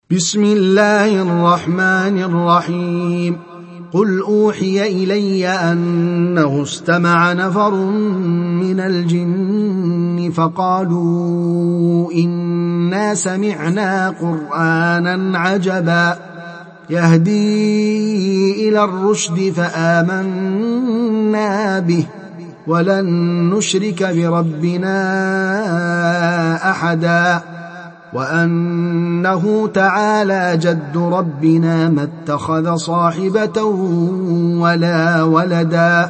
بسم الله الرحمن الرحيم. قل أوحي إلي أنه استمع نفر من الجن فقالوا إنا سمعنا قرآنا عجبا يهدي إلى الرشد فآمنا به ولن نشرك بربنا أحدا وأنه تعالى جد ربنا ما اتخذ صاحبة ولا ولدا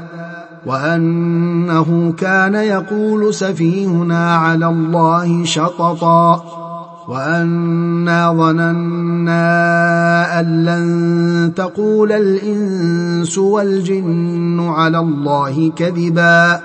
وأنه كان يقول سفيهنا على الله شططا وأنا ظننا أن لن تقول الإنس والجن على الله كذبا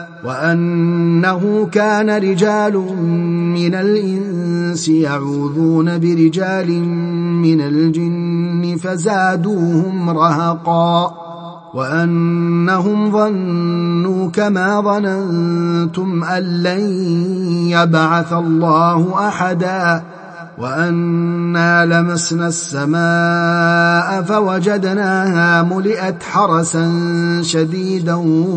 وأنه كان رجال من الإنس يعوذون برجال من الجن فزادوهم رهقا وأنهم ظنوا كما ظننتم أن لن يبعث الله أحدا وأنا لمسنا السماء فوجدناها ملئت حرسا شديدا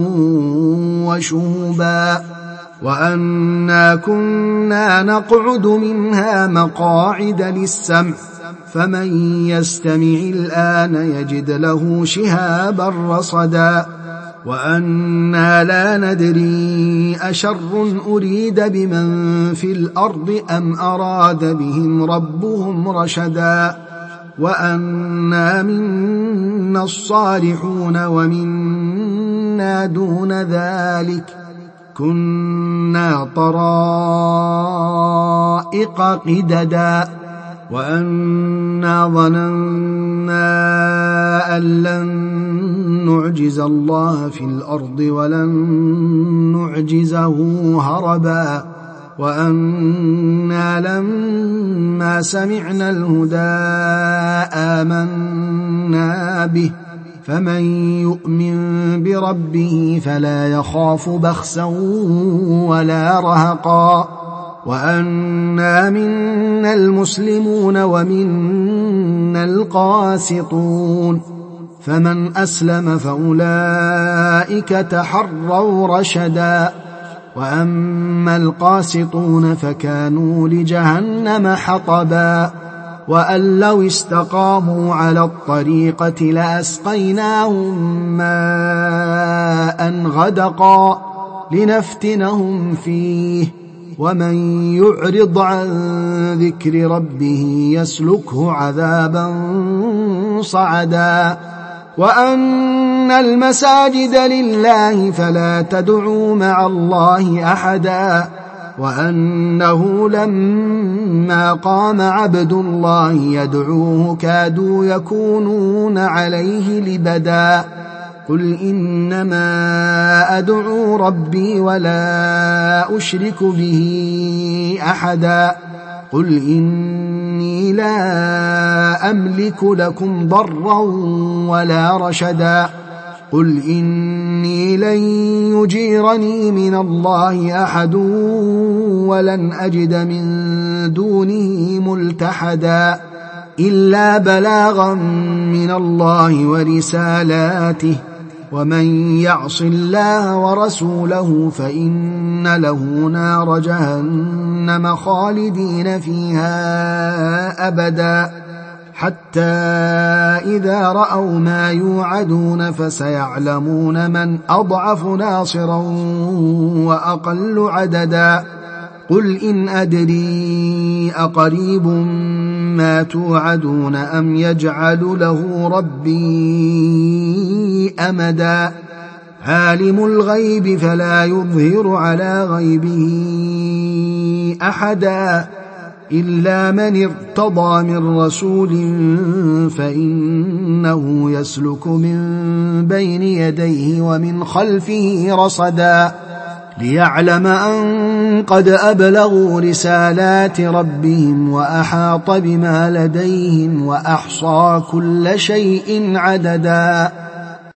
وشهبا وأنا كنا نقعد منها مقاعد للسمع فمن يستمع الآن يجد له شهابا رصدا وأنا لا ندري أشر أريد بمن في الأرض أم أراد بهم ربهم رشدا وأنا منا الصالحون ومنا دون ذلك كنا طرائق قددا وأنا ظننا أن لن نعجز الله في الأرض ولن نعجزه هربا وأنا لما سمعنا الهدى آمنا به فمن يؤمن بربه فلا يخاف بخسا ولا رهقا وأنا منا المسلمون ومنا القاسطون فمن أسلم فأولئك تحروا رشدا وأما القاسطون فكانوا لجهنم حطبا وأن لو استقاموا على الطريقة لأسقيناهم ماء غدقا لنفتنهم فيه ومن يعرض عن ذكر ربه يسلكه عذابا صعدا وأن المساجد لله فلا تدعوا مع الله أحدا وأنه لما قام عبد الله يدعوه كادوا يكونون عليه لبدا قل إنما أدعو ربي ولا أشرك به أحدا قل إني لا أملك لكم ضرا ولا رشدا قل إني لن يجيرني من الله أحد ولن أجد من دونه ملتحدا إلا بلاغا من الله ورسالاته ومن يعص الله ورسوله فإن له نار جهنم خالدين فيها أبدا حتى إذا رأوا ما يوعدون فسيعلمون من أضعف ناصرا وأقل عددا قل إن أدري أقريب ما توعدون أم يجعل له ربي أمدا عالم الغيب فلا يظهر على غيبه أحدا إلا من ارتضى من رسول فإنه يسلك من بين يديه ومن خلفه رصدا ليعلم أن قد أبلغوا رسالات ربهم وأحاط بما لديهم وأحصى كل شيء عددا